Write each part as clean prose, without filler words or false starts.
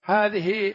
هذه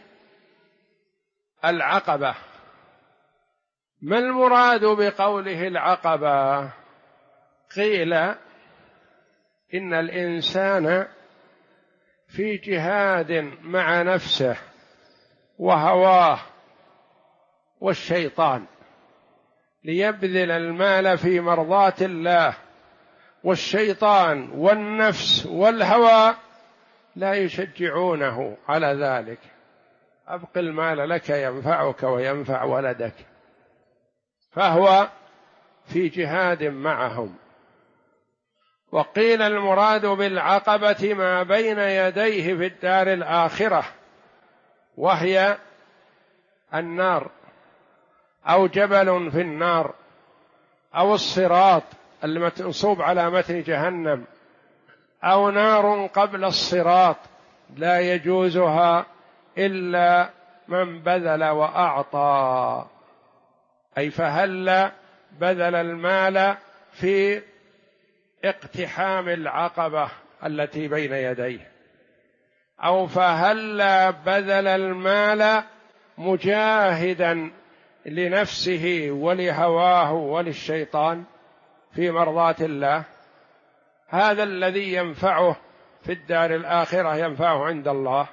العقبة. ما المراد بقوله العقبة؟ قيل إن الإنسان في جهاد مع نفسه وهواه والشيطان ليبذل المال في مرضاة الله، والشيطان والنفس والهوى لا يشجعونه على ذلك. أبق المال لك ينفعك وينفع ولدك، فهو في جهاد معهم. وقيل المراد بالعقبة ما بين يديه في الدار الآخرة، وهي النار أو جبل في النار أو الصراط المنصوب على متن جهنم، أو نار قبل الصراط لا يجوزها إلا من بذل وأعطى، أي فهل بذل المال في اقتحام العقبة التي بين يديه، أو فهل بذل المال مجاهدا لنفسه ولهواه وللشيطان في مرضاة الله. هذا الذي ينفعه في الدار الآخرة ينفعه عند الله.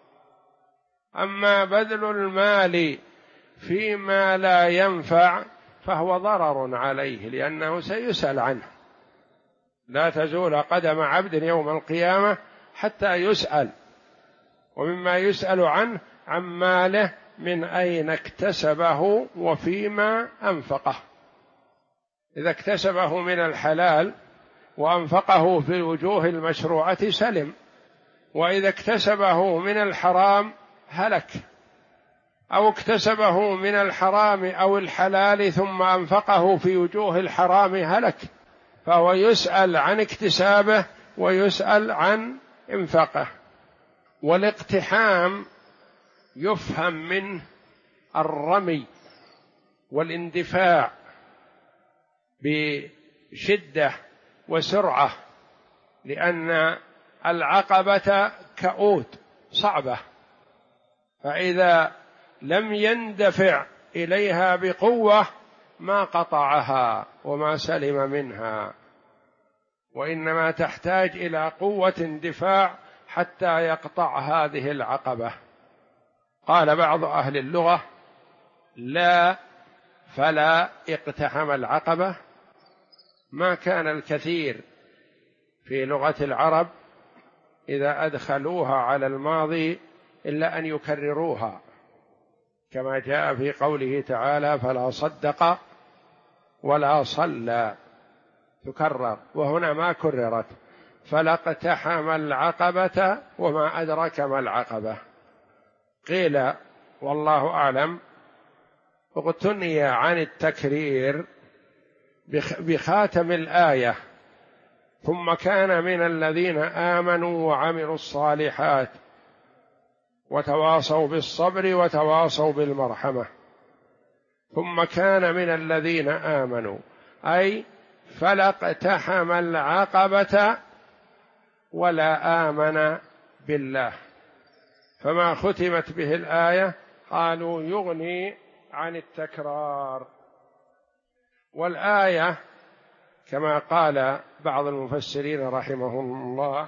أما بذل المال فيما لا ينفع فهو ضرر عليه، لأنه سيسأل عنه. لا تزول قدم عبد يوم القيامة حتى يسأل، ومما يسأل عنه عن ماله من أين اكتسبه وفيما أنفقه. إذا اكتسبه من الحلال وأنفقه في الوجوه المشروعة سلم، وإذا اكتسبه من الحرام هلك، أو اكتسبه من الحرام أو الحلال ثم أنفقه في وجوه الحرام هلك، فهو يسأل عن اكتسابه ويسأل عن إنفاقه. والاقتحام يفهم منه الرمي والاندفاع بشدة وسرعة، لأن العقبة كؤود صعبة، فإذا لم يندفع إليها بقوة ما قطعها وما سلم منها، وإنما تحتاج إلى قوة اندفاع حتى يقطع هذه العقبة. قال بعض أهل اللغة: لا فلا اقتحم العقبة. ما كان الكثير في لغة العرب إذا أدخلوها على الماضي إلا أن يكرروها، كما جاء في قوله تعالى: فلا صدق ولا صلى، تكرر، وهنا ما كررت. فلا اقتحم العقبة وما أدرك ما العقبة. قيل والله أعلم اغتني عن التكرير بخاتم الآية: ثم كان من الذين آمنوا وعملوا الصالحات وتواصوا بالصبر وتواصوا بالمرحمة. ثم كان من الذين آمنوا، أي فلا اقتحم العقبة ولا آمن بالله. فما ختمت به الآية قالوا يغني عن التكرار. والآية كما قال بعض المفسرين رحمهم الله: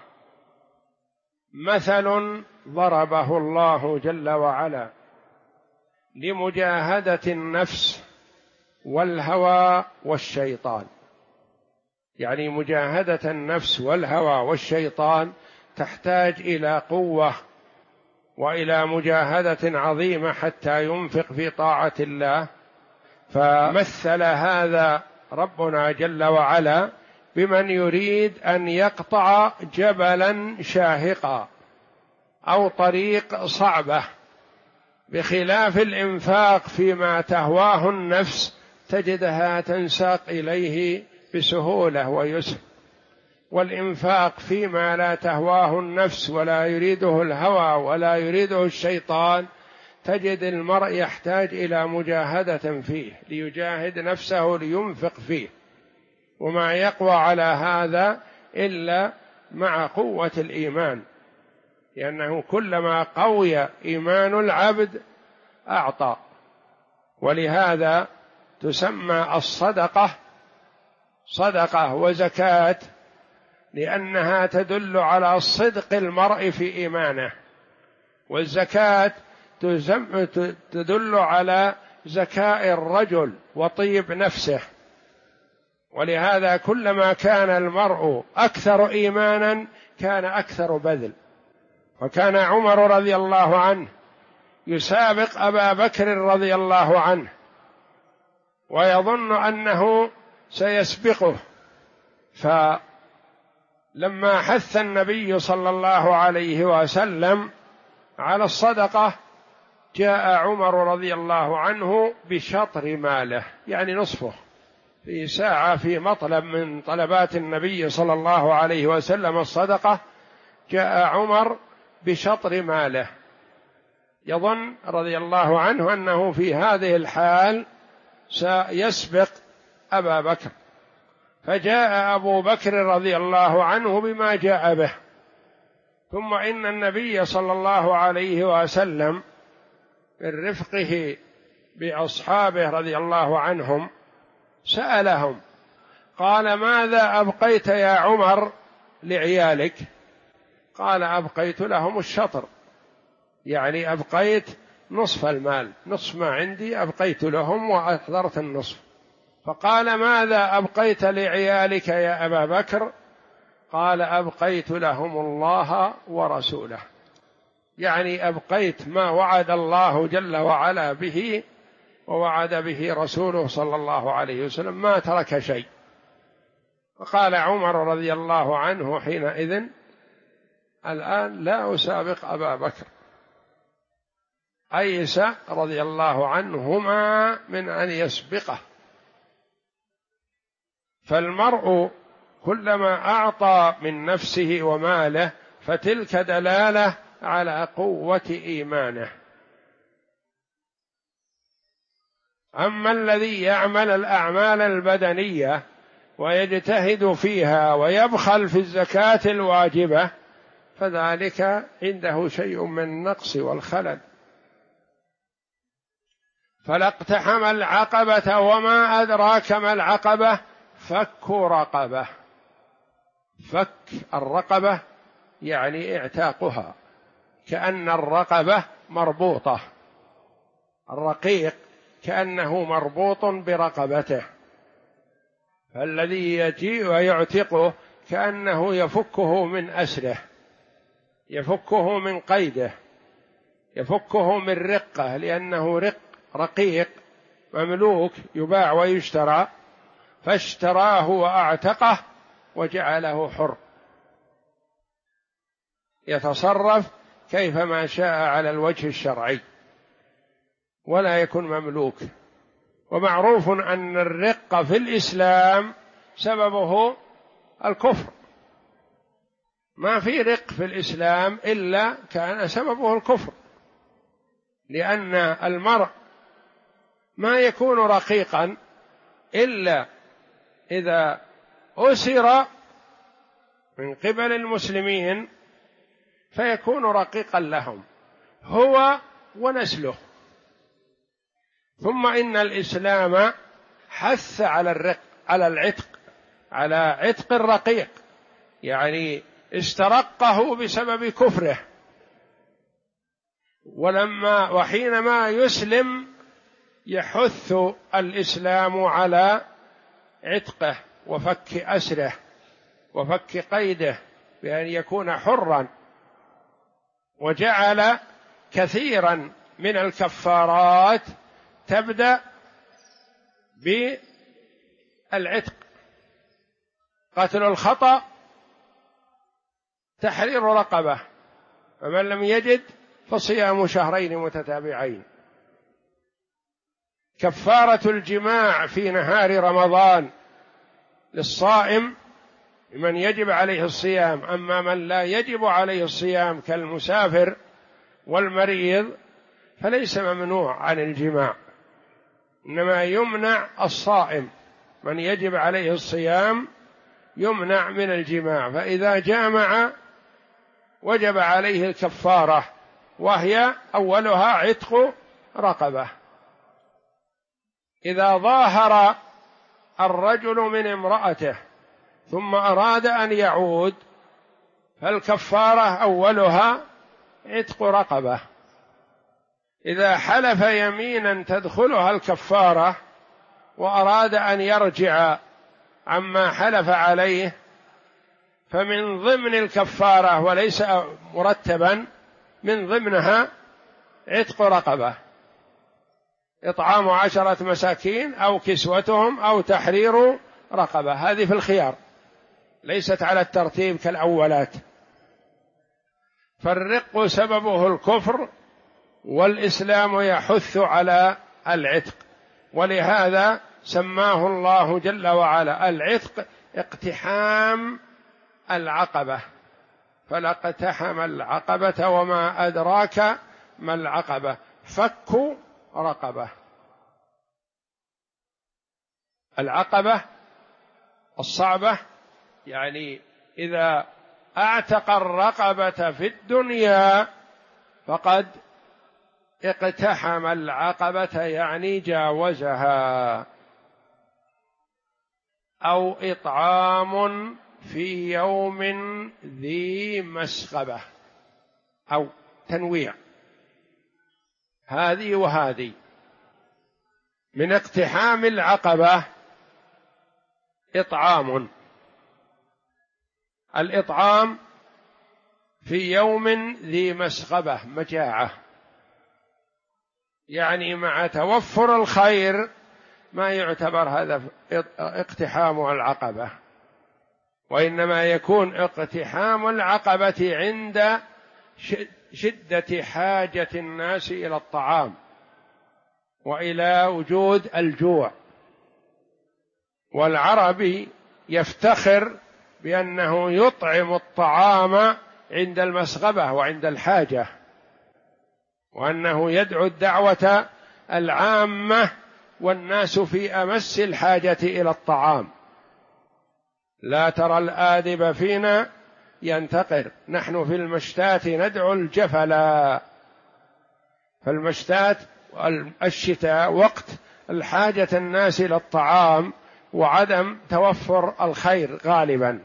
مثل ضربه الله جل وعلا لمجاهدة النفس والهوى والشيطان. يعني مجاهدة النفس والهوى والشيطان تحتاج إلى قوة وإلى مجاهدة عظيمة حتى ينفق في طاعة الله. فمثل هذا ربنا جل وعلا بمن يريد أن يقطع جبلا شاهقا أو طريق صعبة، بخلاف الإنفاق فيما تهواه النفس تجدها تنساق إليه بسهولة ويسر، والإنفاق فيما لا تهواه النفس ولا يريده الهوى ولا يريده الشيطان تجد المرء يحتاج إلى مجاهدة فيه، ليجاهد نفسه لينفق فيه، وما يقوى على هذا إلا مع قوة الإيمان. لأنه كلما قوي إيمان العبد أعطى. ولهذا تسمى الصدقة صدقة وزكاة، لأنها تدل على صدق المرء في إيمانه، والزكاة تدل على زكاء الرجل وطيب نفسه. ولهذا كلما كان المرء أكثر إيمانا كان أكثر بذل. وكان عمر رضي الله عنه يسابق أبا بكر رضي الله عنه ويظن أنه سيسبقه، فلما حث النبي صلى الله عليه وسلم على الصدقة جاء عمر رضي الله عنه بشطر ماله، يعني نصفه، في ساعة في مطلب من طلبات النبي صلى الله عليه وسلم الصدقة، جاء عمر بشطر ماله، يظن رضي الله عنه أنه في هذه الحال سيسبق أبا بكر، فجاء أبو بكر رضي الله عنه بما جاء به. ثم إن النبي صلى الله عليه وسلم من رفقه بأصحابه رضي الله عنهم سألهم قال: ماذا أبقيت يا عمر لعيالك؟ قال: أبقيت لهم الشطر، يعني أبقيت نصف المال، نصف ما عندي أبقيت لهم وأحضرت النصف. فقال: ماذا أبقيت لعيالك يا أبا بكر؟ قال: أبقيت لهم الله ورسوله، يعني أبقيت ما وعد الله جل وعلا به ووعد به رسوله صلى الله عليه وسلم، ما ترك شيء. فقال عمر رضي الله عنه حينئذ: الآن لا أسابق أبا بكر. أيس رضي الله عنهما من أن يسبقه. فالمرء كلما أعطى من نفسه وماله فتلك دلالة على قوة إيمانه. أما الذي يعمل الأعمال البدنية ويجتهد فيها ويبخل في الزكاة الواجبة فذلك عنده شيء من النقص والخلل. فلا اقتحم العقبة وما أدراك ما العقبة فك رقبة. فك الرقبة يعني اعتاقها، كأن الرقبة مربوطة، الرقيق كأنه مربوط برقبته، فالذي يجيء ويعتقه كأنه يفكه من أسره، يفكه من قيده، يفكه من رقه، لأنه رقيق مملوك يباع ويشترى، فاشتراه وأعتقه وجعله حر يتصرف كيفما شاء على الوجه الشرعي ولا يكون مملوك. ومعروف أن الرق في الإسلام سببه الكفر، ما في رق في الإسلام إلا كان سببه الكفر، لأن المرء ما يكون رقيقا إلا إذا أسر من قبل المسلمين فيكون رقيقا لهم هو ونسله. ثم إن الإسلام حث على الرق، على العتق، على عتق الرقيق، يعني استرقه بسبب كفره، وحينما يسلم يحث الإسلام على عتقه وفك أسره وفك قيده بأن يكون حرا، وجعل كثيرا من الكفارات تبدأ بالعتق: قتل الخطأ، تحرير رقبة، فمن لم يجد فصيام شهرين متتابعين، كفارة الجماع في نهار رمضان للصائم من يجب عليه الصيام، أما من لا يجب عليه الصيام كالمسافر والمريض فليس ممنوع عن الجماع، إنما يمنع الصائم، من يجب عليه الصيام يمنع من الجماع، فإذا جامع وجب عليه الكفارة، وهي أولها عتق رقبة. إذا ظاهر الرجل من امرأته ثم أراد أن يعود فالكفارة أولها عتق رقبة. إذا حلف يمينا تدخلها الكفارة وأراد أن يرجع عما حلف عليه فمن ضمن الكفارة وليس مرتبا، من ضمنها عتق رقبة، إطعام 10 مساكين أو كسوتهم أو تحرير رقبة. هذه في الخيار، ليست على الترتيب كالأولات. فالرق سببه الكفر، والإسلام يحث على العتق، ولهذا سماه الله جل وعلا العتق اقتحام العقبة. فلاقتحم العقبة وما أدراك ما العقبة، فك رقبة. العقبة الصعبة، يعني إذا أعتق الرقبة في الدنيا فقد اقتحم العقبة، يعني جاوزها. أو إطعام في يوم ذي مسغبة، أو تنويع هذه وهذه. من اقتحام العقبة إطعام، الإطعام في يوم ذي مسغبة مجاعة، يعني مع توفر الخير ما يعتبر هذا اقتحام العقبة، وإنما يكون اقتحام العقبة عند شدة حاجة الناس إلى الطعام وإلى وجود الجوع. والعربي يفتخر بأنه يطعم الطعام عند المسغبة وعند الحاجة، وأنه يدعو الدعوة العامة والناس في أمس الحاجة إلى الطعام. لا ترى الآدب فينا ينتقر، نحن في المشتات ندعو الجفلا. فالمشتات الشتاء وقت الحاجة الناس إلى الطعام وعدم توفر الخير غالبا،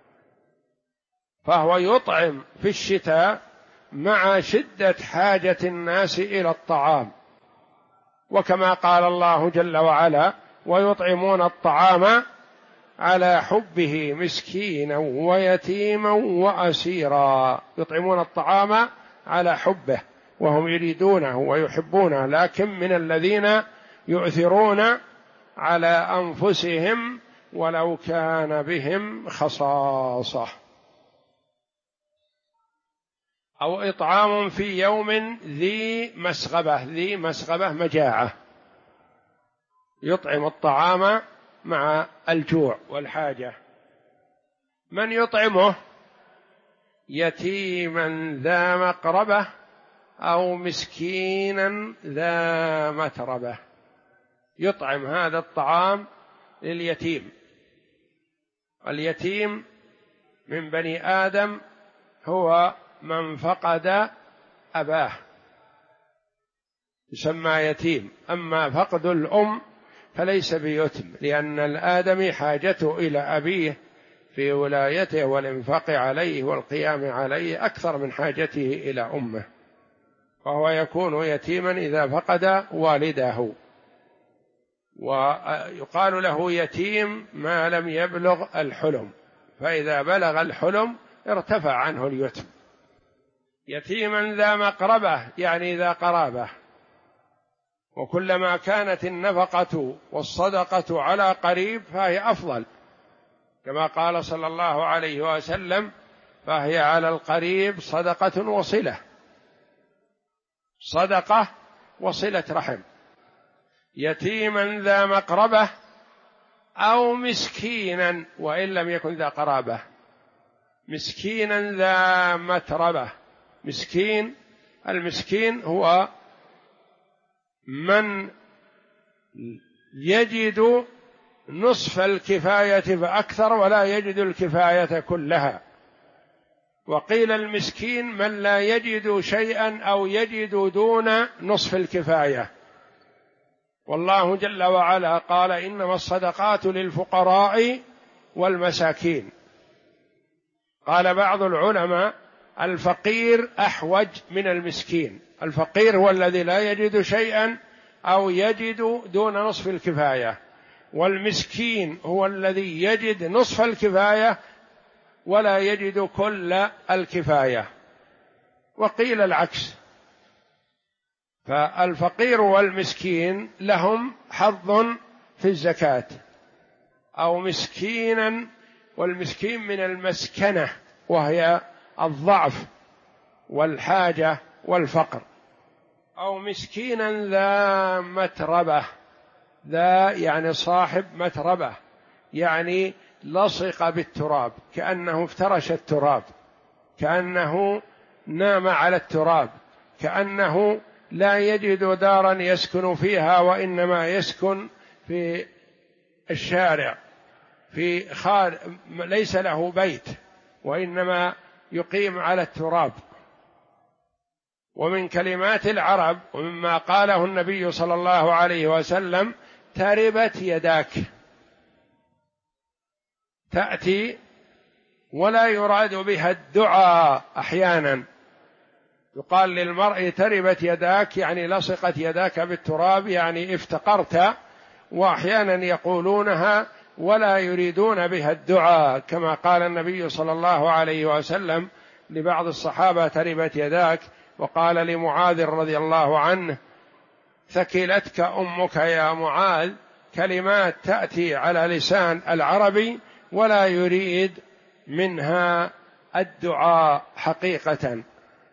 فهو يطعم في الشتاء مع شدة حاجة الناس إلى الطعام. وكما قال الله جل وعلا: ويطعمون الطعام على حبه مسكينا ويتيما وأسيرا. يطعمون الطعام على حبه وهم يريدونه ويحبونه، لكن من الذين يؤثرون على أنفسهم ولو كان بهم خصاصة. أو إطعام في يوم ذي مسغبة، ذي مسغبة مجاعة، يطعم الطعام مع الجوع والحاجة. من يطعمه؟ يتيما ذا مقربة أو مسكينا ذا متربة. يطعم هذا الطعام لليتيم. اليتيم من بني آدم هو من فقد أباه يسمى يتيم، أما فقد الأم فليس بيتم، لأن الآدمي حاجته إلى أبيه في ولايته والإنفاق عليه والقيام عليه أكثر من حاجته إلى أمه، فهو يكون يتيما إذا فقد والده. ويقال له يتيم ما لم يبلغ الحلم، فإذا بلغ الحلم ارتفع عنه اليتم. يتيما ذا مقربة يعني ذا قرابة، وكلما كانت النفقة والصدقة على قريب فهي أفضل، كما قال صلى الله عليه وسلم: فهي على القريب صدقة وصلة، صدقة وصلة رحم. يتيما ذا مقربة أو مسكينا وإن لم يكن ذا قرابة، مسكينا ذا متربة. مسكين، المسكين هو من يجد نصف الكفاية فأكثر ولا يجد الكفاية كلها، وقيل المسكين من لا يجد شيئا أو يجد دون نصف الكفاية. والله جل وعلا قال إنما الصدقات للفقراء والمساكين. قال بعض العلماء الفقير أحوج من المسكين، الفقير هو الذي لا يجد شيئا أو يجد دون نصف الكفاية، والمسكين هو الذي يجد نصف الكفاية ولا يجد كل الكفاية. وقيل العكس، فالفقير والمسكين لهم حظ في الزكاة، أو مسكينا، والمسكين من المسكنة وهي الضعف والحاجة والفقر، أو مسكينا ذا متربة، ذا يعني صاحب متربة، يعني لصق بالتراب، كأنه افترش التراب، كأنه نام على التراب، كأنه لا يجد دارا يسكن فيها وإنما يسكن في الشارع، ليس له بيت وإنما يقيم على التراب. ومن كلمات العرب ومما قاله النبي صلى الله عليه وسلم تربت يداك، تأتي ولا يراد بها الدعاء. أحيانا يقال للمرء تربت يداك، يعني لصقت يداك بالتراب، يعني افتقرت، وأحيانا يقولونها ولا يريدون بها الدعاء، كما قال النبي صلى الله عليه وسلم لبعض الصحابة تربت يداك، وقال لمعاذ رضي الله عنه ثكلتك أمك يا معاذ، كلمات تأتي على لسان العربي ولا يريد منها الدعاء حقيقة.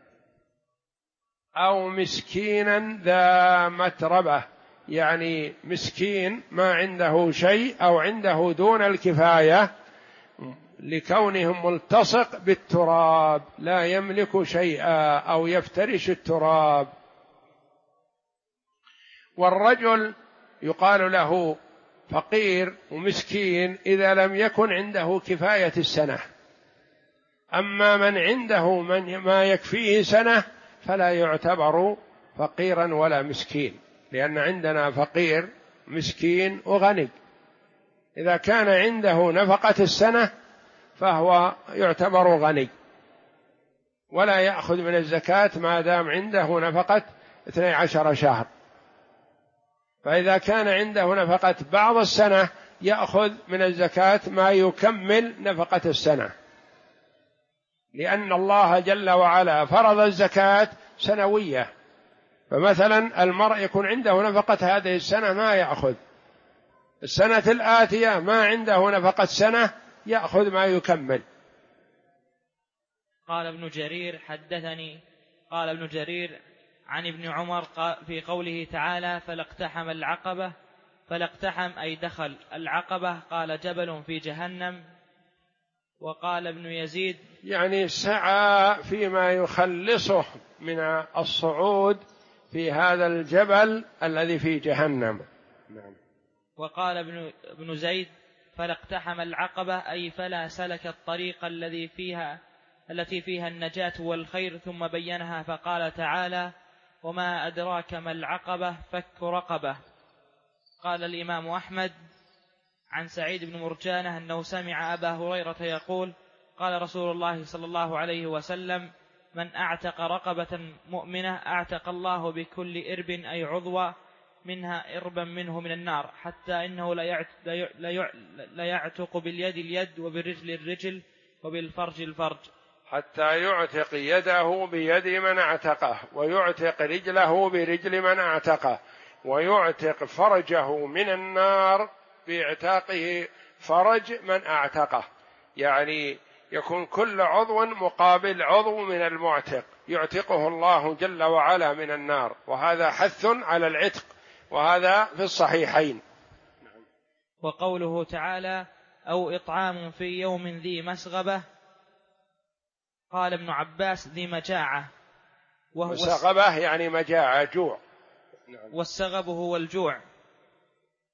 أو مسكينا ذا متربة، يعني مسكين ما عنده شيء أو عنده دون الكفاية لكونهم ملتصق بالتراب، لا يملك شيئا أو يفترش التراب. والرجل يقال له فقير ومسكين إذا لم يكن عنده كفاية السنة، أما من عنده ما يكفيه سنة فلا يعتبر فقيرا ولا مسكين، لأن عندنا فقير مسكين وغني. إذا كان عنده نفقة السنة فهو يعتبر غني ولا يأخذ من الزكاة ما دام عنده نفقة 12 شهر، فإذا كان عنده نفقة بعض السنة يأخذ من الزكاة ما يكمل نفقة السنة، لأن الله جل وعلا فرض الزكاة سنوية. فمثلا المرء يكون عنده نفقة هذه السنة ما يأخذ، السنة الآتية ما عنده نفقة سنة يأخذ ما يكمل. قال ابن جرير حدثني قال ابن جرير عن ابن عمر في قوله تعالى فلاقتحم العقبة، فلاقتحم أي دخل العقبة، قال جبل في جهنم. وقال ابن يزيد يعني سعى فيما يخلصه من الصعود في هذا الجبل الذي في جهنم. نعم. وقال ابن زيد فلاقتحم العقبة أي فلا سلك الطريق التي فيها النجاة والخير، ثم بينها فقال تعالى وما أدراك ما العقبة فك رقبة. قال الإمام أحمد عن سعيد بن مرجانة أنه سمع أبا هريرة يقول قال رسول الله صلى الله عليه وسلم من أعتق رقبة مؤمنة أعتق الله بكل إرب أي عضو منها إربا منه من النار، حتى إنه لا يعتق باليد اليد وبالرجل الرجل وبالفرج الفرج، حتى يعتق يده بيد من اعتقه، ويعتق رجله برجل من اعتقه، ويعتق فرجه من النار باعتاقه فرج من اعتقه، يعني يكون كل عضو مقابل عضو من المعتق يعتقه الله جل وعلا من النار، وهذا حث على العتق، وهذا في الصحيحين. وقوله تعالى أو إطعام في يوم ذي مسغبة، قال ابن عباس ذي مجاعة، وهو مسغبة يعني مجاعة جوع. والسغب هو الجوع.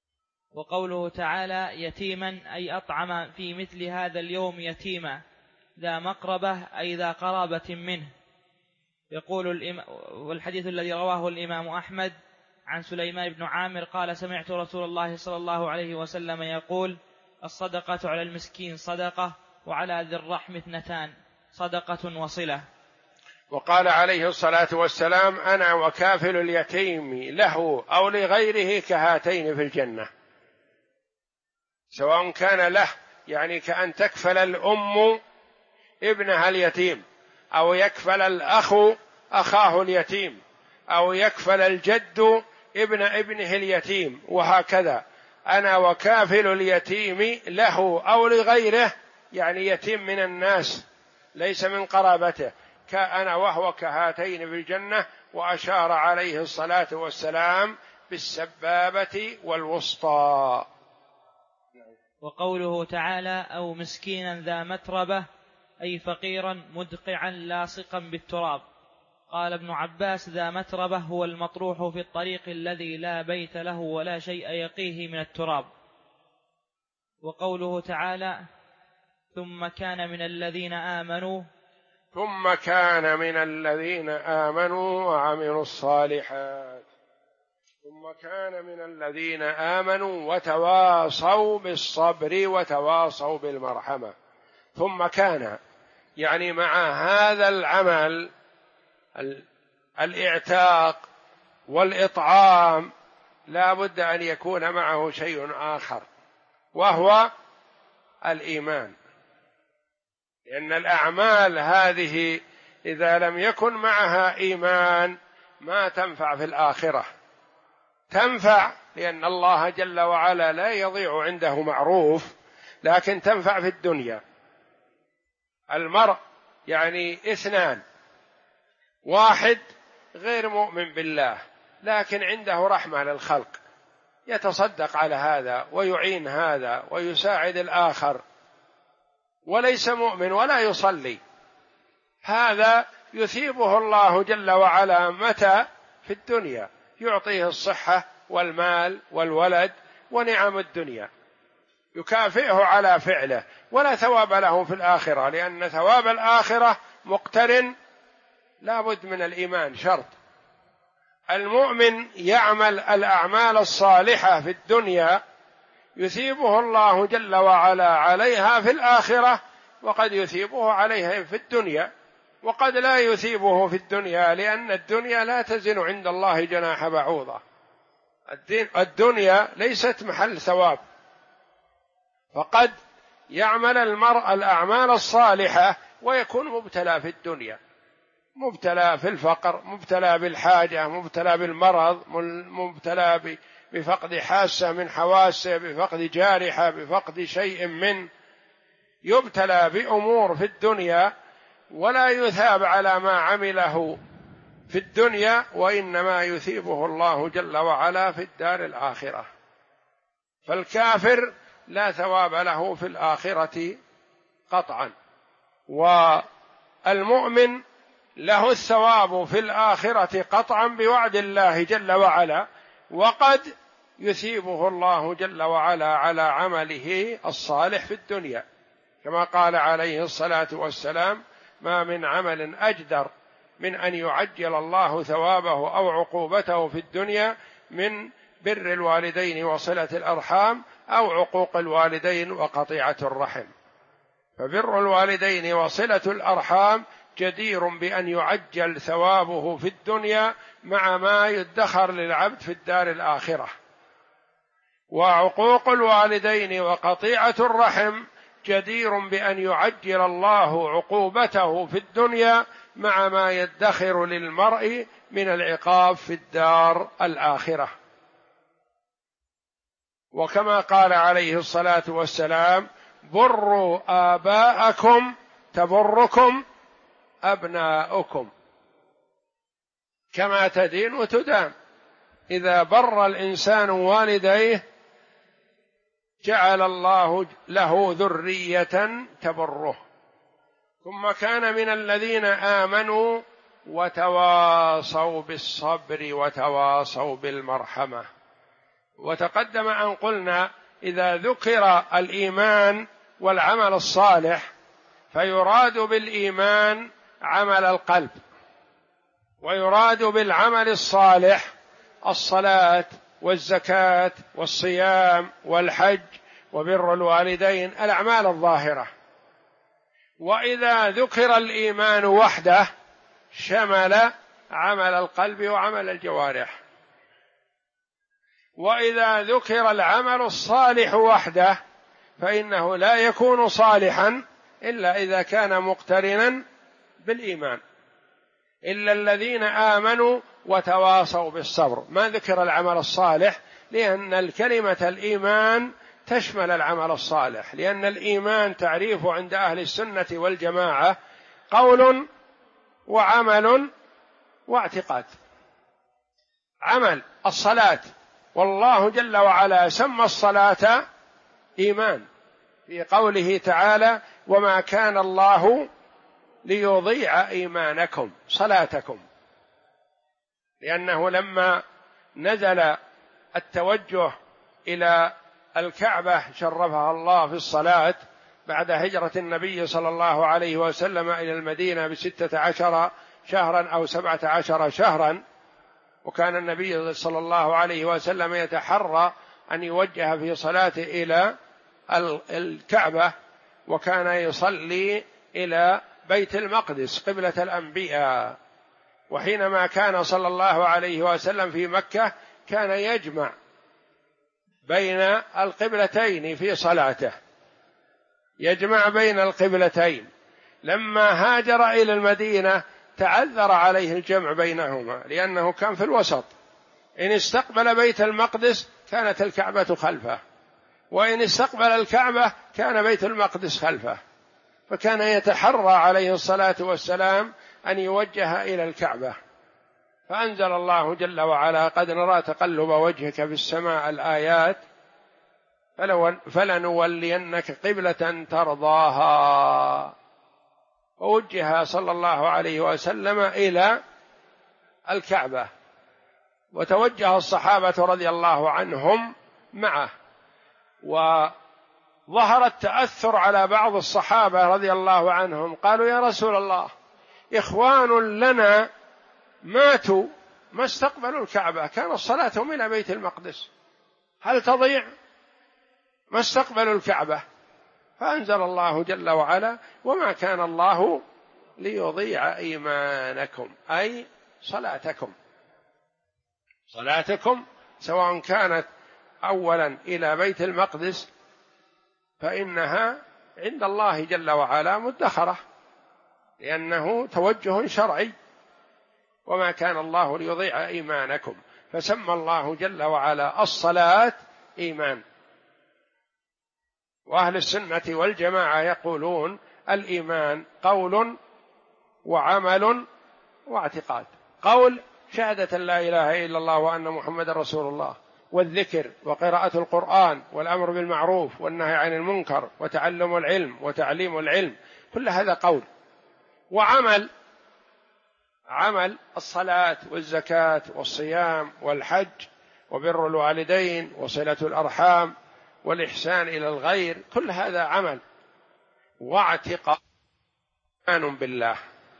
وقوله تعالى يتيما أي أطعم في مثل هذا اليوم يتيما، ذا مقربة أي ذا قرابة منه. يقول والحديث الذي رواه الإمام أحمد عن سليمان بن عامر قال سمعت رسول الله صلى الله عليه وسلم يقول الصدقة على المسكين صدقة وعلى ذي الرحم اثنتان صدقة وصلة. وقال عليه الصلاة والسلام أنا وكافل اليتيم له أو لغيره كهاتين في الجنة، سواء كان له يعني كأن تكفل الأم ابنها اليتيم، أو يكفل الأخ أخاه اليتيم، أو يكفل الجد ابنه اليتيم، وهكذا. أنا وكافل اليتيم له أو لغيره يعني يتيم من الناس ليس من قرابته، كأنا وهو كهاتين في الجنة. وأشار عليه الصلاة والسلام بالسبابة والوسطى. وقوله تعالى أو مسكينا ذا متربة أي فقيرا مدقعا لاصقا بالتراب. قال ابن عباس ذا متربة هو المطروح في الطريق الذي لا بيت له ولا شيء يقيه من التراب. وقوله تعالى ثم كان من الذين آمنوا وعملوا الصالحات، ثم كان من الذين آمنوا وتواصوا بالصبر وتواصوا بالمرحمة. ثم كان يعني مع هذا العمل الإعتاق والإطعام لا بد أن يكون معه شيء آخر وهو الإيمان، لأن الأعمال هذه إذا لم يكن معها إيمان ما تنفع في الآخرة. تنفع لأن الله جل وعلا لا يضيع عنده معروف، لكن تنفع في الدنيا. المرء يعني اثنان، واحد غير مؤمن بالله لكن عنده رحمة للخلق، يتصدق على هذا ويعين هذا ويساعد الآخر، وليس مؤمن ولا يصلي، هذا يثيبه الله جل وعلا متى؟ في الدنيا، يعطيه الصحة والمال والولد ونعم الدنيا، يكافئه على فعله، ولا ثواب له في الآخرة، لأن ثواب الآخرة مقترن لا بد من الإيمان شرط. المؤمن يعمل الأعمال الصالحة في الدنيا يثيبه الله جل وعلا عليها في الآخرة، وقد يثيبه عليها في الدنيا، وقد لا يثيبه في الدنيا، لأن الدنيا لا تزن عند الله جناح بعوضة. الدنيا ليست محل ثواب، فقد يعمل المرء الأعمال الصالحة ويكون مبتلى في الدنيا، مبتلى في الفقر، مبتلى بالحاجة، مبتلى بالمرض، مبتلى بفقد حاسة من حواسه، بفقد جارحة، بفقد شيء من، يبتلى بأمور في الدنيا ولا يثاب على ما عمله في الدنيا، وإنما يثيبه الله جل وعلا في الدار الآخرة. فالكافر لا ثواب له في الآخرة قطعا، والمؤمن له الثواب في الآخرة قطعا بوعد الله جل وعلا، وقد يثيبه الله جل وعلا على عمله الصالح في الدنيا، كما قال عليه الصلاة والسلام ما من عمل أجدر من أن يعجل الله ثوابه أو عقوبته في الدنيا من بر الوالدين وصلة الأرحام أو عقوق الوالدين وقطيعة الرحم. فبر الوالدين وصلة الأرحام جدير بأن يعجل ثوابه في الدنيا مع ما يدخر للعبد في الدار الآخرة، وعقوق الوالدين وقطيعة الرحم جدير بأن يعجل الله عقوبته في الدنيا مع ما يدخر للمرء من العقاب في الدار الآخرة. وكما قال عليه الصلاة والسلام بروا آباءكم تبركم أبناؤكم، كما تدين وتدان. إذا بر الإنسان والديه جعل الله له ذرية تبره. ثم كان من الذين آمنوا وتواصوا بالصبر وتواصوا بالمرحمة. وتقدم أن قلنا إذا ذكر الإيمان والعمل الصالح فيراد بالإيمان عمل القلب، ويراد بالعمل الصالح الصلاة والزكاة والصيام والحج وبر الوالدين، الأعمال الظاهرة. وإذا ذكر الإيمان وحده شمل عمل القلب وعمل الجوارح، وإذا ذكر العمل الصالح وحده فإنه لا يكون صالحا إلا إذا كان مقترنا بالإيمان، إلا الذين آمنوا وتواصوا بالصبر. ما ذكر العمل الصالح لأن الكلمة الإيمان تشمل العمل الصالح، لأن الإيمان تعريفه عند أهل السنة والجماعة قول وعمل واعتقاد. عمل الصلاة، والله جل وعلا سمى الصلاة إيمان في قوله تعالى: وما كان الله ليضيع إيمانكم صلاتكم، لأنه لما نزل التوجه إلى الكعبة شرفها الله في الصلاة بعد هجرة النبي صلى الله عليه وسلم إلى المدينة ب16 شهرا أو 17 شهرا، وكان النبي صلى الله عليه وسلم يتحرى أن يوجه في صلاته إلى الكعبة، وكان يصلي إلى بيت المقدس قبلة الأنبياء. وحينما كان صلى الله عليه وسلم في مكة كان يجمع بين القبلتين في صلاته، يجمع بين القبلتين. لما هاجر إلى المدينة تعذر عليه الجمع بينهما لأنه كان في الوسط، إن استقبل بيت المقدس كانت الكعبة خلفه، وإن استقبل الكعبة كان بيت المقدس خلفه، فكان يتحرى عليه الصلاة والسلام أن يوجه إلى الكعبة. فأنزل الله جل وعلا: قد نرى تقلب وجهك في السماء الآيات فلنولينك قبلة ترضاها. ووجه صلى الله عليه وسلم إلى الكعبة، وتوجه الصحابة رضي الله عنهم معه. وظهر التأثر على بعض الصحابة رضي الله عنهم، قالوا: يا رسول الله، إخوان لنا ماتوا ما استقبلوا الكعبة، كانت صلاتهم إلى بيت المقدس، هل تضيع؟ ما استقبلوا الكعبة. فأنزل الله جل وعلا: وما كان الله ليضيع إيمانكم، أي صلاتكم سواء كانت أولا إلى بيت المقدس فإنها عند الله جل وعلا مدخرة، لأنه توجه شرعي. وما كان الله ليضيع إيمانكم، فسمى الله جل وعلا الصلاة إيمان. وأهل السنة والجماعة يقولون الإيمان قول وعمل واعتقاد. قول شهادة لا إله إلا الله وأن محمد رسول الله، والذكر وقراءة القرآن والأمر بالمعروف والنهي عن المنكر وتعلم العلم وتعليم العلم، كل هذا قول. وعمل الصلاة والزكاة والصيام والحج وبر الوالدين وصلة الأرحام والإحسان إلى الغير، كل هذا عمل. واعتقاد إيمان بالله،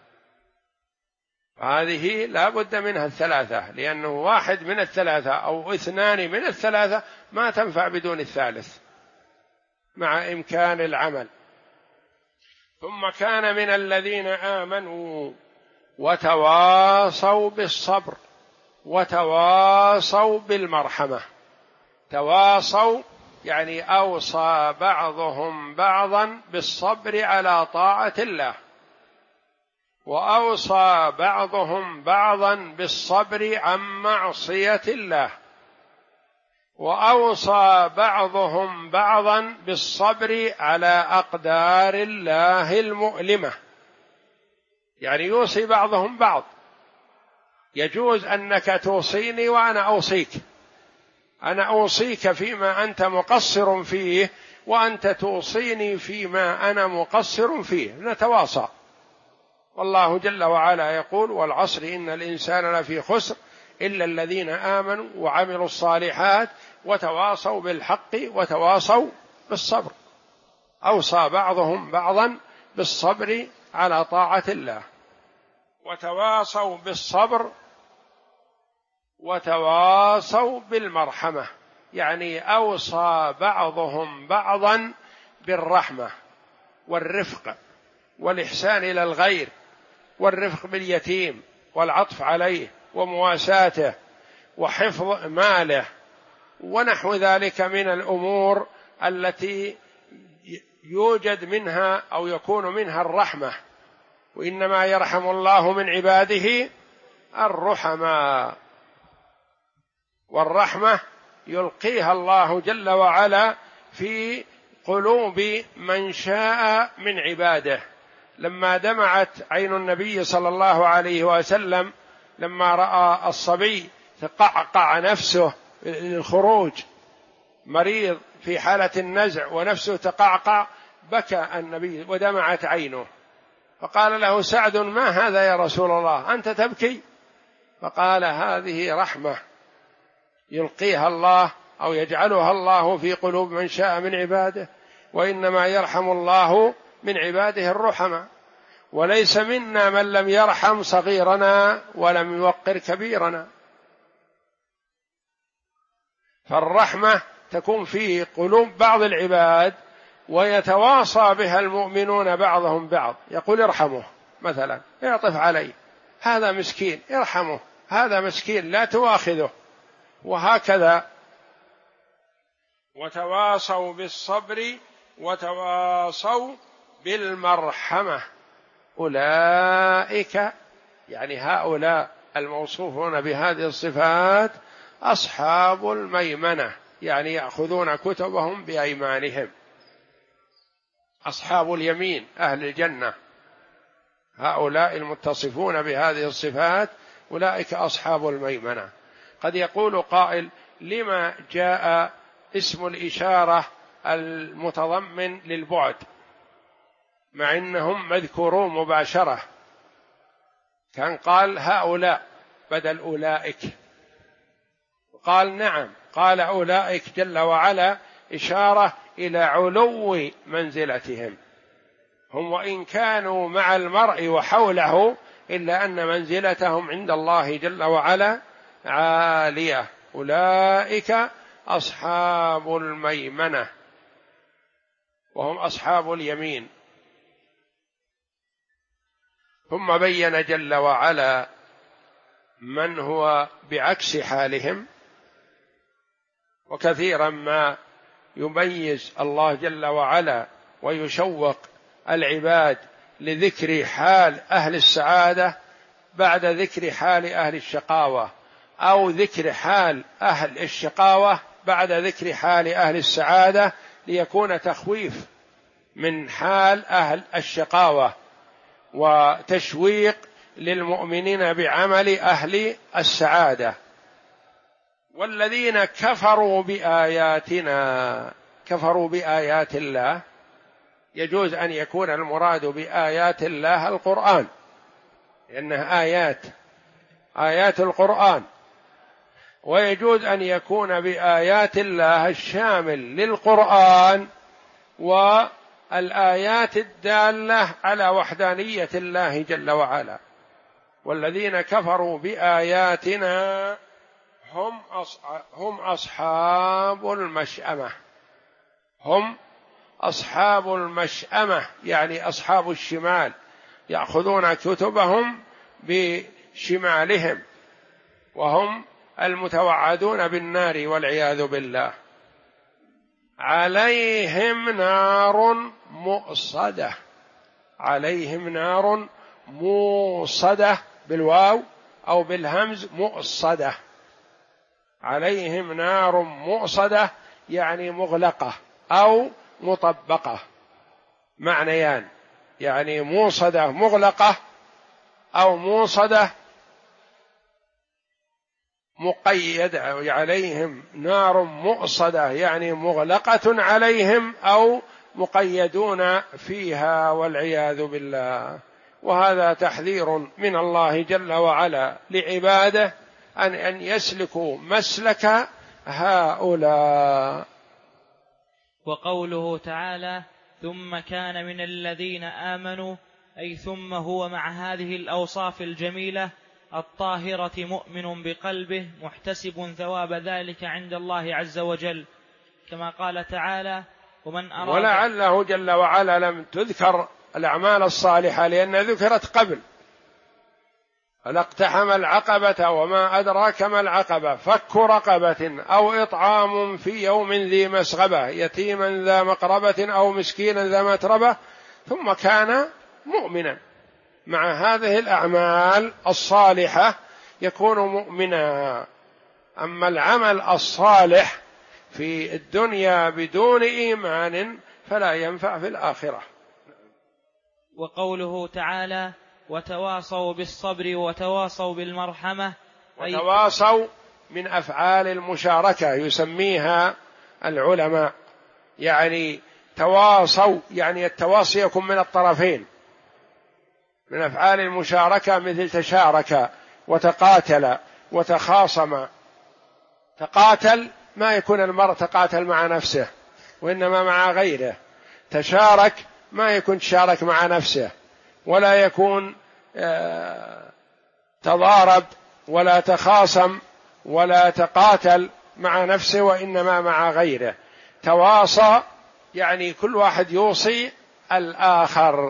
هذه لا بد منها الثلاثة، لأنه واحد من الثلاثة أو اثنان من الثلاثة ما تنفع بدون الثالث مع إمكان العمل. ثم كان من الذين آمنوا وتواصوا بالصبر وتواصوا بالمرحمة. تواصوا يعني أوصى بعضهم بعضا بالصبر على طاعة الله، وأوصى بعضهم بعضا بالصبر عن معصية الله، وأوصى بعضهم بعضا بالصبر على أقدار الله المؤلمة. يعني يوصي بعضهم بعض، يجوز أنك توصيني وأنا أوصيك، أنا أوصيك فيما أنت مقصر فيه وأنت توصيني فيما أنا مقصر فيه، نتواصى. والله جل وعلا يقول: والعصر إن الإنسان لفي خسر إلا الذين آمنوا وعملوا الصالحات وتواصوا بالحق وتواصوا بالصبر. أوصى بعضهم بعضا بالصبر على طاعة الله، وتواصوا بالصبر وتواصوا بالمرحمة، يعني أوصى بعضهم بعضا بالرحمة والرفق والإحسان إلى الغير والرفق باليتيم والعطف عليه ومواساته وحفظ ماله ونحو ذلك من الأمور التي يوجد منها أو يكون منها الرحمة. وإنما يرحم الله من عباده الرحماء، والرحمة يلقيها الله جل وعلا في قلوب من شاء من عباده. لما دمعت عين النبي صلى الله عليه وسلم لما رأى الصبي تقعقع نفسه للخروج، مريض في حالة النزع ونفسه تقعقع، بكى النبي ودمعت عينه، فقال له سعد: ما هذا يا رسول الله، أنت تبكي؟ فقال: هذه رحمة يلقيها الله أو يجعلها الله في قلوب من شاء من عباده، وإنما يرحم الله من عباده الرحمة، وليس منا من لم يرحم صغيرنا ولم يوقر كبيرنا. فالرحمة تكون في قلوب بعض العباد ويتواصى بها المؤمنون بعضهم بعض، يقول ارحمه مثلا، يعطف عليه، هذا مسكين ارحمه، هذا مسكين لا تواخذه، وهكذا. وتواصوا بالصبر وتواصوا بالمرحمة، أولئك يعني هؤلاء الموصوفون بهذه الصفات أصحاب الميمنة، يعني يأخذون كتبهم بأيمانهم، أصحاب اليمين أهل الجنة، هؤلاء المتصفون بهذه الصفات أولئك أصحاب الميمنة. قد يقول قائل: لما جاء اسم الإشارة المتضمن للبعد مع أنهم مذكورون مباشرة؟ كان قال هؤلاء بدل أولئك، قال نعم، قال أولئك جل وعلا إشارة إلى علو منزلتهم، هم وإن كانوا مع المرء وحوله إلا أن منزلتهم عند الله جل وعلا عالية. أولئك أصحاب الميمنة وهم أصحاب اليمين. ثم بين جل وعلا من هو بعكس حالهم، وكثيرا ما يميز الله جل وعلا ويشوق العباد لذكر حال أهل السعادة بعد ذكر حال أهل الشقاوة، أو ذكر حال أهل الشقاوة بعد ذكر حال أهل السعادة، ليكون تخويف من حال أهل الشقاوة وتشويق للمؤمنين بعمل أهل السعادة. والذين كفروا بآياتنا، كفروا بآيات الله، يجوز أن يكون المراد بآيات الله القرآن، لأنها آيات القرآن، ويجوز أن يكون بآيات الله الشامل للقرآن والآيات الدالة على وحدانية الله جل وعلا. والذين كفروا بآياتنا هم أصحاب المشأمة، هم أصحاب المشأمة يعني أصحاب الشمال، يأخذون كتبهم بشمالهم، وهم المتوعدون بالنار والعياذ بالله. عليهم نار مؤصدة، عليهم نار موصدة بالواو أو بالهمز مؤصدة، عليهم نار مؤصدة يعني مغلقة أو مطبقة، معنيان، يعني موصدة مغلقة أو موصدة مقيدة. عليهم نار مؤصدة يعني مغلقة عليهم أو مقيدون فيها والعياذ بالله. وهذا تحذير من الله جل وعلا لعباده أن يسلكوا مسلك هؤلاء. وقوله تعالى: ثم كان من الذين آمنوا، أي ثم هو مع هذه الأوصاف الجميلة الطاهرة مؤمن بقلبه محتسب ثواب ذلك عند الله عز وجل، كما قال تعالى: ومن أراد. ولعله جل وعلا لم تذكر الأعمال الصالحة لأن ذكرت قبل. فلا اقتحم العقبة وما أدراك ما العقبة فك رقبة أو إطعام في يوم ذي مسغبة يتيما ذا مقربة أو مسكينا ذا متربة ثم كان مؤمنا. مع هذه الأعمال الصالحة يكون مؤمنا. أما العمل الصالح في الدنيا بدون إيمان فلا ينفع في الآخرة. وقوله تعالى: وتواصوا بالصبر وتواصوا بالمرحمة. وتواصوا من أفعال المشاركة يسميها العلماء، يعني تواصوا يعني التواصي يكون من الطرفين. من أفعال المشاركة مثل تشارك وتقاتل وتخاصم. تقاتل ما يكون المرء تقاتل مع نفسه وإنما مع غيره. تشارك ما يكون تشارك مع نفسه ولا يكون تضارب ولا تخاصم ولا تقاتل مع نفسه وإنما مع غيره. تواصى يعني كل واحد يوصي الآخر.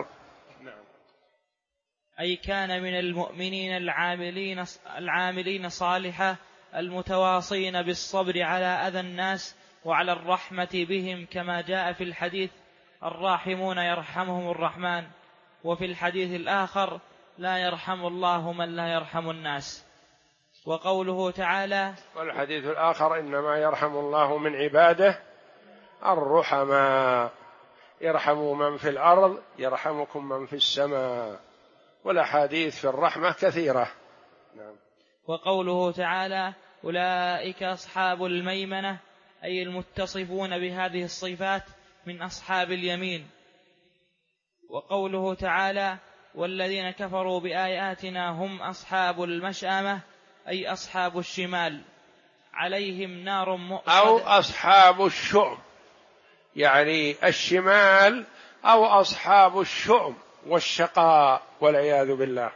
أي كان من المؤمنين العاملين صالحة المتواصين بالصبر على أذى الناس وعلى الرحمة بهم، كما جاء في الحديث: الراحمون يرحمهم الرحمن. وفي الحديث الآخر: لا يرحم الله من لا يرحم الناس. وقوله تعالى: والحديث الآخر: إنما يرحم الله من عباده الرحماء، ارحموا من في الأرض يرحمكم من في السماء. والأحاديث في الرحمة كثيرة. نعم. وقوله تعالى: أولئك أصحاب الميمنة، أي المتصفون بهذه الصفات من أصحاب اليمين. وقوله تعالى: والذين كفروا بآياتنا هم أصحاب المشأمة، أي أصحاب الشمال، عليهم نار مؤصدة. أو أصحاب الشؤم، يعني الشمال أو أصحاب الشؤم والشقاء والعياذ بالله.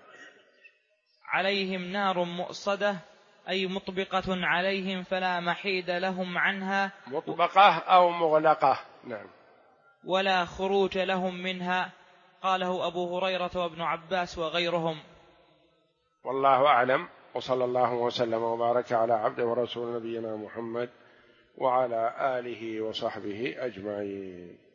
عليهم نار مؤصدة، أي مطبقة عليهم فلا محيد لهم عنها. مطبقة أو مغلقة. نعم. ولا خروج لهم منها. قاله أبو هريرة وابن عباس وغيرهم. والله أعلم، وصلى الله وسلم وبارك على عبده ورسول نبينا محمد وعلى آله وصحبه أجمعين.